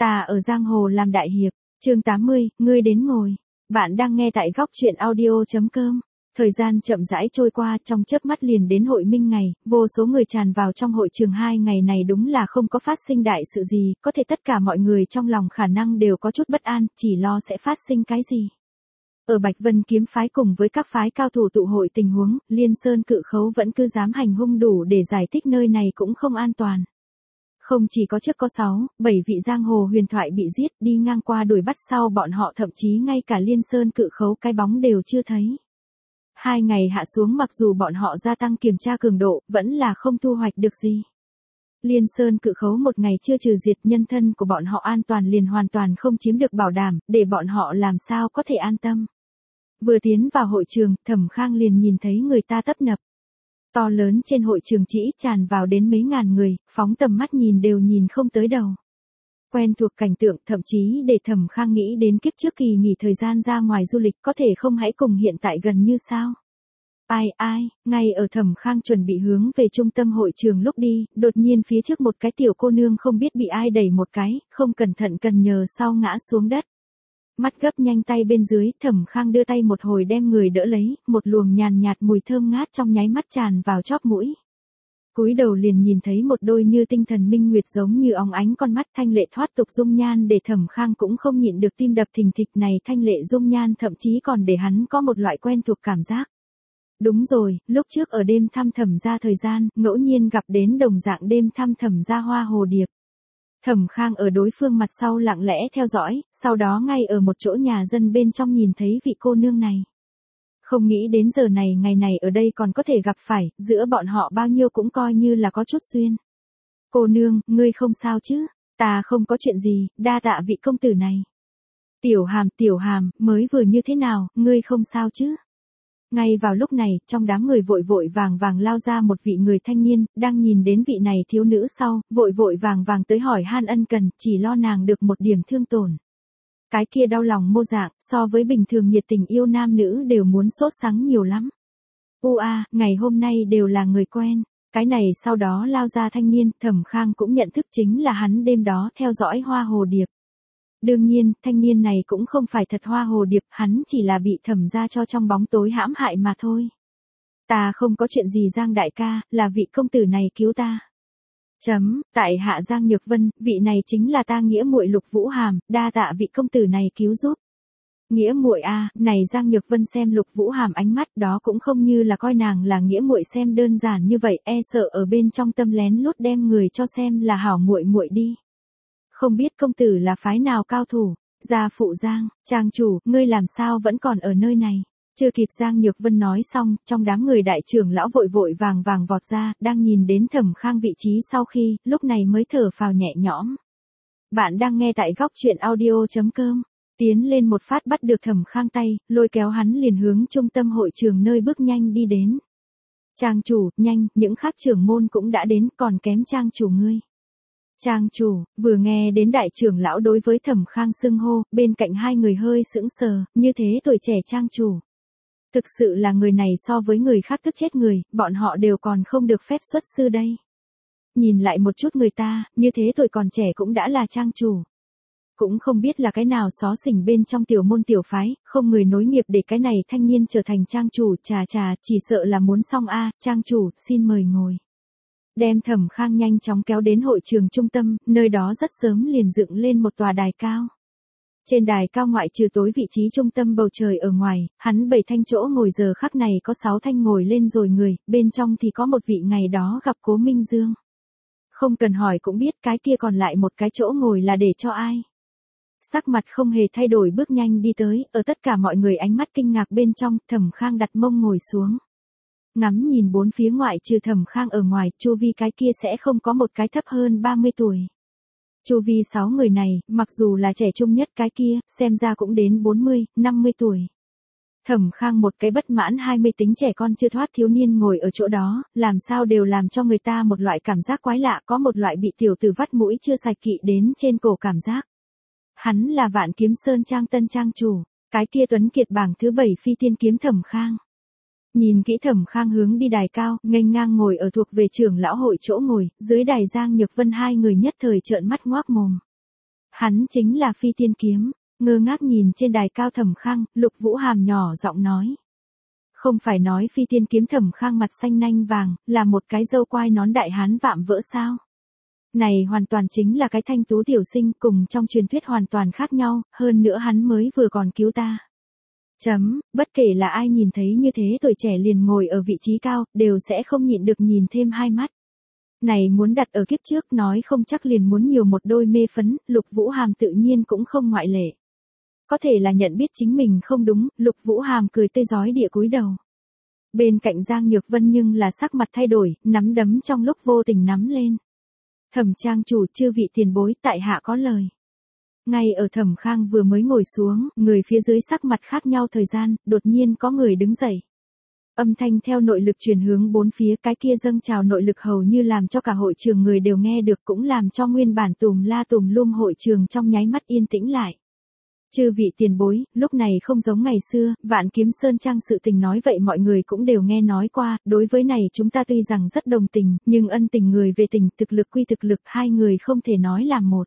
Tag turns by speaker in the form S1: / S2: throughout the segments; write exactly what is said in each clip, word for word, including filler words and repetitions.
S1: Ta ở giang hồ làm đại hiệp, chương tám mươi, ngươi đến ngồi. Bạn đang nghe tại góc truyện audio.com. Thời gian chậm rãi trôi qua, trong chớp mắt liền đến hội minh ngày, vô số người tràn vào trong hội trường. Hai ngày này đúng là không có phát sinh đại sự gì, có thể tất cả mọi người trong lòng khả năng đều có chút bất an, chỉ lo sẽ phát sinh cái gì. Ở Bạch Vân kiếm phái cùng với các phái cao thủ tụ hội tình huống, Liên Sơn cự khấu vẫn cứ dám hành hung đủ để giải thích nơi này cũng không an toàn. Không chỉ có trước có sáu, bảy vị giang hồ huyền thoại bị giết, đi ngang qua đuổi bắt sau bọn họ thậm chí ngay cả Liên Sơn cự khấu cái bóng đều chưa thấy. Hai ngày hạ xuống mặc dù bọn họ gia tăng kiểm tra cường độ, vẫn là không thu hoạch được gì. Liên Sơn cự khấu một ngày chưa trừ diệt, nhân thân của bọn họ an toàn liền hoàn toàn không chiếm được bảo đảm, để bọn họ làm sao có thể an tâm. Vừa tiến vào hội trường, Thẩm Khang liền nhìn thấy người ta tấp nập. To lớn trên hội trường chỉ tràn vào đến mấy ngàn người, phóng tầm mắt nhìn đều nhìn không tới đầu. Quen thuộc cảnh tượng, thậm chí để Thẩm Khang nghĩ đến kiếp trước kỳ nghỉ thời gian ra ngoài du lịch có thể không hãy cùng hiện tại gần như sao. Ai ai, ngay ở Thẩm Khang chuẩn bị hướng về trung tâm hội trường lúc đi, đột nhiên phía trước một cái tiểu cô nương không biết bị ai đẩy một cái, không cẩn thận cần nhờ sau ngã xuống đất. Mắt gấp nhanh tay bên dưới, Thẩm Khang đưa tay một hồi đem người đỡ lấy, một luồng nhàn nhạt mùi thơm ngát trong nháy mắt tràn vào chóp mũi. Cúi đầu liền nhìn thấy một đôi như tinh thần minh nguyệt giống như óng ánh con mắt thanh lệ thoát tục dung nhan, để Thẩm Khang cũng không nhịn được tim đập thình thịch. Này thanh lệ dung nhan thậm chí còn để hắn có một loại quen thuộc cảm giác. Đúng rồi, lúc trước ở đêm thăm Thẩm gia thời gian, ngẫu nhiên gặp đến đồng dạng đêm thăm Thẩm gia Hoa Hồ Điệp. Thẩm Khang ở đối phương mặt sau lặng lẽ theo dõi, sau đó ngay ở một chỗ nhà dân bên trong nhìn thấy vị cô nương này. Không nghĩ đến giờ này ngày này ở đây còn có thể gặp phải, giữa bọn họ bao nhiêu cũng coi như là có chút duyên. Cô nương, ngươi không sao chứ? Ta không có chuyện gì, đa tạ vị công tử này. Tiểu Hàm, Tiểu Hàm, mới vừa như thế nào, ngươi không sao chứ? Ngay vào lúc này, trong đám người vội vội vàng vàng lao ra một vị người thanh niên, đang nhìn đến vị này thiếu nữ sau, vội vội vàng vàng tới hỏi han ân cần, chỉ lo nàng được một điểm thương tổn. Cái kia đau lòng mô dạng, so với bình thường nhiệt tình yêu nam nữ đều muốn sốt sắng nhiều lắm. U a, ngày hôm nay đều là người quen. Cái này sau đó lao ra thanh niên, Thẩm Khang cũng nhận thức chính là hắn đêm đó theo dõi Hoa Hồ Điệp. Đương nhiên, thanh niên này cũng không phải thật Hoa Hồ Điệp, hắn chỉ là bị Thẩm gia cho trong bóng tối hãm hại mà thôi. Ta không có chuyện gì Giang đại ca, là vị công tử này cứu ta. Chấm, tại hạ Giang Nhược Vân, vị này chính là ta nghĩa muội Lục Vũ Hàm, đa tạ vị công tử này cứu giúp. Nghĩa muội a, này Giang Nhược Vân xem Lục Vũ Hàm ánh mắt đó cũng không như là coi nàng là nghĩa muội xem đơn giản như vậy, e sợ ở bên trong tâm lén lút đem người cho xem là hảo muội muội đi. Không biết công tử là phái nào cao thủ? Gia phụ Giang, trang chủ, ngươi làm sao vẫn còn ở nơi này? Chưa kịp Giang Nhược Vân nói xong, trong đám người đại trưởng lão vội vội vàng vàng vọt ra, đang nhìn đến Thẩm Khang vị trí sau khi, lúc này mới thở phào nhẹ nhõm. Bạn đang nghe tại góc truyện audio.com. Tiến lên một phát bắt được Thẩm Khang tay, lôi kéo hắn liền hướng trung tâm hội trường nơi bước nhanh đi đến. Trang chủ, nhanh, những khác trưởng môn cũng đã đến, còn kém trang chủ ngươi. Trang chủ, vừa nghe đến đại trưởng lão đối với Thẩm Khang xưng hô, bên cạnh hai người hơi sững sờ, như thế tuổi trẻ trang chủ. Thực sự là người này so với người khác tức chết người, bọn họ đều còn không được phép xuất sư đây. Nhìn lại một chút người ta, như thế tuổi còn trẻ cũng đã là trang chủ. Cũng không biết là cái nào xó xỉnh bên trong tiểu môn tiểu phái, không người nối nghiệp để cái này thanh niên trở thành trang chủ, chà chà, chỉ sợ là muốn xong a, trang chủ, xin mời ngồi. Đem Thẩm Khang nhanh chóng kéo đến hội trường trung tâm, nơi đó rất sớm liền dựng lên một tòa đài cao. Trên đài cao ngoại trừ tối vị trí trung tâm bầu trời ở ngoài, hắn bảy thanh chỗ ngồi giờ khắc này có sáu thanh ngồi lên rồi người, bên trong thì có một vị ngày đó gặp Cố Minh Dương. Không cần hỏi cũng biết cái kia còn lại một cái chỗ ngồi là để cho ai. Sắc mặt không hề thay đổi bước nhanh đi tới, ở tất cả mọi người ánh mắt kinh ngạc bên trong, Thẩm Khang đặt mông ngồi xuống. Ngắm nhìn bốn phía ngoại trừ Thẩm Khang ở ngoài, chu vi cái kia sẽ không có một cái thấp hơn ba mươi tuổi. Chu vi sáu người này, mặc dù là trẻ trung nhất cái kia, xem ra cũng đến bốn mươi, năm mươi tuổi. Thẩm Khang một cái bất mãn hai mươi tính trẻ con chưa thoát thiếu niên ngồi ở chỗ đó, làm sao đều làm cho người ta một loại cảm giác quái lạ, có một loại bị tiểu tử vắt mũi chưa sạch kỵ đến trên cổ cảm giác. Hắn là Vạn Kiếm Sơn Trang tân trang chủ, cái kia tuấn kiệt bảng thứ bảy phi tiên kiếm Thẩm Khang. Nhìn kỹ Thẩm Khang hướng đi đài cao, nghênh ngang ngồi ở thuộc về trưởng lão hội chỗ ngồi, dưới đài Giang Nhược Vân hai người nhất thời trợn mắt ngoác mồm. Hắn chính là Phi Tiên Kiếm. Ngơ ngác nhìn trên đài cao Thẩm Khang, Lục Vũ Hàm nhỏ giọng nói. Không phải nói Phi Tiên Kiếm. Thẩm Khang mặt xanh nanh vàng, là một cái râu quai nón đại hán vạm vỡ sao? Này hoàn toàn chính là cái thanh tú tiểu sinh, cùng trong truyền thuyết hoàn toàn khác nhau, hơn nữa hắn mới vừa còn cứu ta. Chấm, bất kể là ai nhìn thấy như thế tuổi trẻ liền ngồi ở vị trí cao, đều sẽ không nhịn được nhìn thêm hai mắt. Này muốn đặt ở kiếp trước nói không chắc liền muốn nhiều một đôi mê phấn, Lục Vũ Hàm tự nhiên cũng không ngoại lệ. Có thể là nhận biết chính mình không đúng, Lục Vũ Hàm cười tươi rói địa cúi đầu. Bên cạnh Giang Nhược Vân nhưng là sắc mặt thay đổi, nắm đấm trong lúc vô tình nắm lên. Thẩm trang chủ, chư vị tiền bối, tại hạ có lời. Ngay ở Thẩm Khang vừa mới ngồi xuống, người phía dưới sắc mặt khác nhau thời gian, đột nhiên có người đứng dậy. Âm thanh theo nội lực truyền hướng bốn phía, cái kia dâng trào nội lực hầu như làm cho cả hội trường người đều nghe được, cũng làm cho nguyên bản tùm la tùm lum hội trường trong nháy mắt yên tĩnh lại. Chư vị tiền bối, lúc này không giống ngày xưa, Vạn Kiếm Sơn Trang sự tình nói vậy mọi người cũng đều nghe nói qua, đối với này chúng ta tuy rằng rất đồng tình, nhưng ân tình người về tình, thực lực quy thực lực, hai người không thể nói làm một.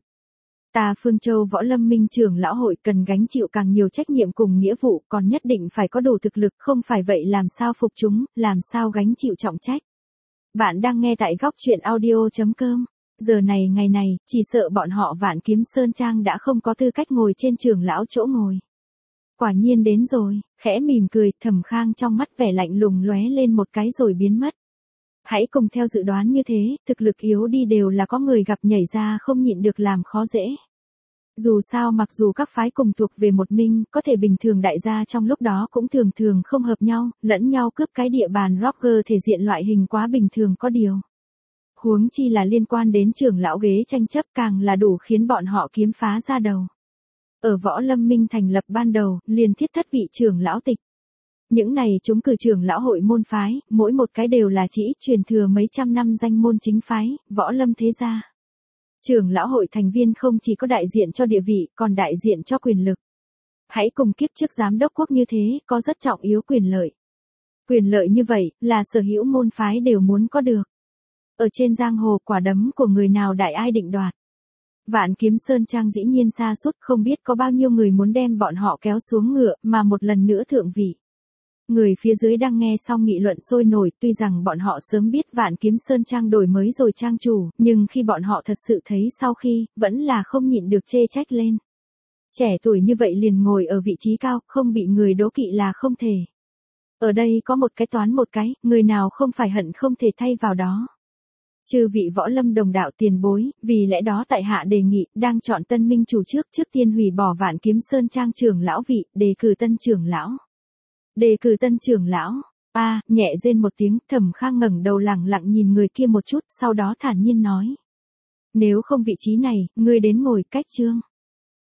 S1: Ta Phương Châu Võ Lâm Minh trưởng lão hội cần gánh chịu càng nhiều trách nhiệm cùng nghĩa vụ, còn nhất định phải có đủ thực lực, không phải vậy làm sao phục chúng, làm sao gánh chịu trọng trách. Bạn đang nghe tại góc truyện audio chấm com. Giờ này ngày này, chỉ sợ bọn họ Vạn Kiếm Sơn Trang đã không có tư cách ngồi trên trưởng lão chỗ ngồi. Quả nhiên đến rồi, khẽ mỉm cười, Thẩm Khang trong mắt vẻ lạnh lùng lóe lên một cái rồi biến mất. Hãy cùng theo dự đoán như thế, thực lực yếu đi đều là có người gặp nhảy ra không nhịn được làm khó dễ. Dù sao mặc dù các phái cùng thuộc về một minh, có thể bình thường đại gia trong lúc đó cũng thường thường không hợp nhau, lẫn nhau cướp cái địa bàn rocker thể diện loại hình quá bình thường có điều. Huống chi là liên quan đến trưởng lão ghế tranh chấp càng là đủ khiến bọn họ kiếm phá ra đầu. Ở Võ Lâm Minh thành lập ban đầu, liền thiết thất vị trưởng lão tịch. Những này chúng cử trưởng lão hội môn phái, mỗi một cái đều là chỉ truyền thừa mấy trăm năm danh môn chính phái, Võ Lâm thế gia. Trưởng lão hội thành viên không chỉ có đại diện cho địa vị, còn đại diện cho quyền lực. Hãy cùng kiếp trước giám đốc quốc như thế, có rất trọng yếu quyền lợi. Quyền lợi như vậy, là sở hữu môn phái đều muốn có được. Ở trên giang hồ quả đấm của người nào đại ai định đoạt. Vạn Kiếm Sơn Trang dĩ nhiên xa suốt, không biết có bao nhiêu người muốn đem bọn họ kéo xuống ngựa, mà một lần nữa thượng vị. Người phía dưới đang nghe xong nghị luận sôi nổi, tuy rằng bọn họ sớm biết Vạn Kiếm Sơn Trang đổi mới rồi trang chủ, nhưng khi bọn họ thật sự thấy sau khi, vẫn là không nhịn được chê trách lên. Trẻ tuổi như vậy liền ngồi ở vị trí cao, không bị người đố kỵ là không thể. Ở đây có một cái toán một cái, người nào không phải hận không thể thay vào đó. Chư vị Võ Lâm đồng đạo tiền bối, vì lẽ đó tại hạ đề nghị, đang chọn tân minh chủ trước, trước tiên hủy bỏ Vạn Kiếm Sơn Trang trưởng lão vị, đề cử tân trưởng lão. Đề cử tân trưởng lão. A, à, nhẹ rên một tiếng, Thẩm Khang ngẩng đầu lẳng lặng nhìn người kia một chút, sau đó thản nhiên nói. Nếu không vị trí này, ngươi đến ngồi cách trương.